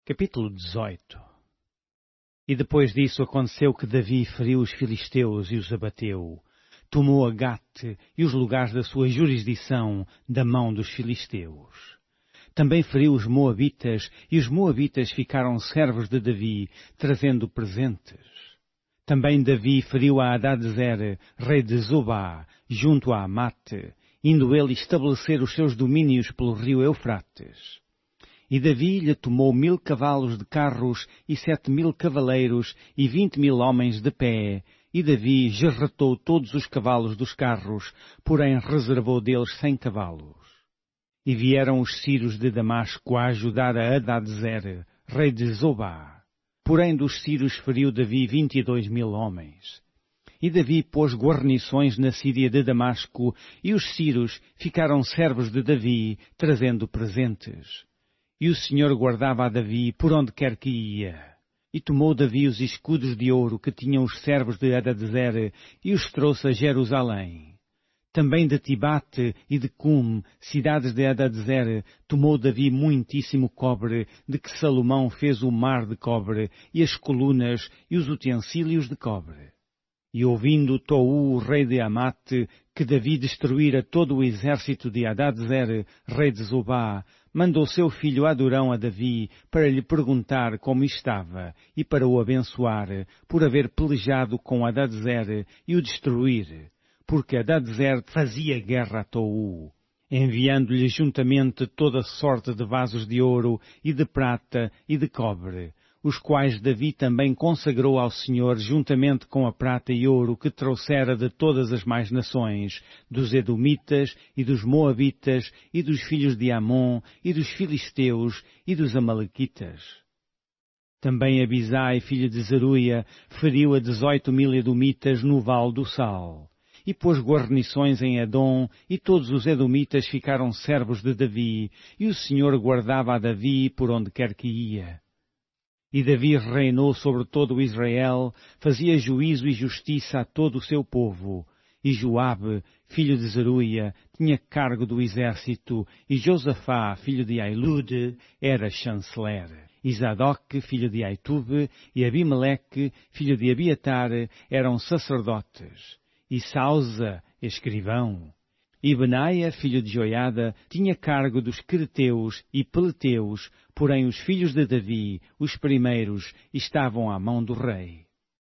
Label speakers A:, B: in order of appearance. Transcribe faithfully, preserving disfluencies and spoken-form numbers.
A: Capítulo dezoito. E depois disso aconteceu que Davi feriu os filisteus e os abateu. Tomou a Gate e os lugares da sua jurisdição da mão dos filisteus. Também feriu os moabitas, e os moabitas ficaram servos de Davi, trazendo presentes. Também Davi feriu a Hadadezer, rei de Zobá, junto a Amate, indo ele estabelecer os seus domínios pelo rio Eufrates. E Davi lhe tomou mil cavalos de carros e sete mil cavaleiros e vinte mil homens de pé, e Davi gerretou todos os cavalos dos carros, porém reservou deles cem cavalos. E vieram os sírios de Damasco a ajudar a Hadadezer, rei de Zobá. Porém dos sírios feriu Davi vinte e dois mil homens. E Davi pôs guarnições na Síria de Damasco, e os sírios ficaram servos de Davi, trazendo presentes. E o Senhor guardava a Davi por onde quer que ia. E tomou Davi os escudos de ouro que tinham os servos de Hadadezer e os trouxe a Jerusalém. Também de Tibate e de Cum, cidades de Hadadezer, tomou Davi muitíssimo cobre, de que Salomão fez o mar de cobre, e as colunas e os utensílios de cobre. E ouvindo Tou, rei de Amate, que Davi destruíra todo o exército de Hadadezer, rei de Zobá, mandou seu filho Adorão a Davi para lhe perguntar como estava e para o abençoar, por haver pelejado com Hadadezer e o destruir, porque Hadadezer fazia guerra a Tou, enviando-lhe juntamente toda sorte de vasos de ouro e de prata e de cobre, os quais Davi também consagrou ao Senhor juntamente com a prata e ouro que trouxera de todas as mais nações, dos Edomitas e dos Moabitas e dos filhos de Amon e dos Filisteus e dos Amalequitas. Também Abisai, filho de Zeruia, feriu a dezoito mil Edomitas no Vale do Sal. E pôs guarnições em Edom, e todos os Edomitas ficaram servos de Davi, e o Senhor guardava a Davi por onde quer que ia. E Davi reinou sobre todo o Israel, fazia juízo e justiça a todo o seu povo. E Joabe, filho de Zeruia, tinha cargo do exército, e Josafá, filho de Ailude, era chanceler. E Zadok, filho de Aitube, e Abimeleque, filho de Abiatar, eram sacerdotes. E Sausa, escrivão. E Benaia, filho de Joiada, tinha cargo dos quereteus e peleteus, porém os filhos de Davi, os primeiros, estavam à mão do rei.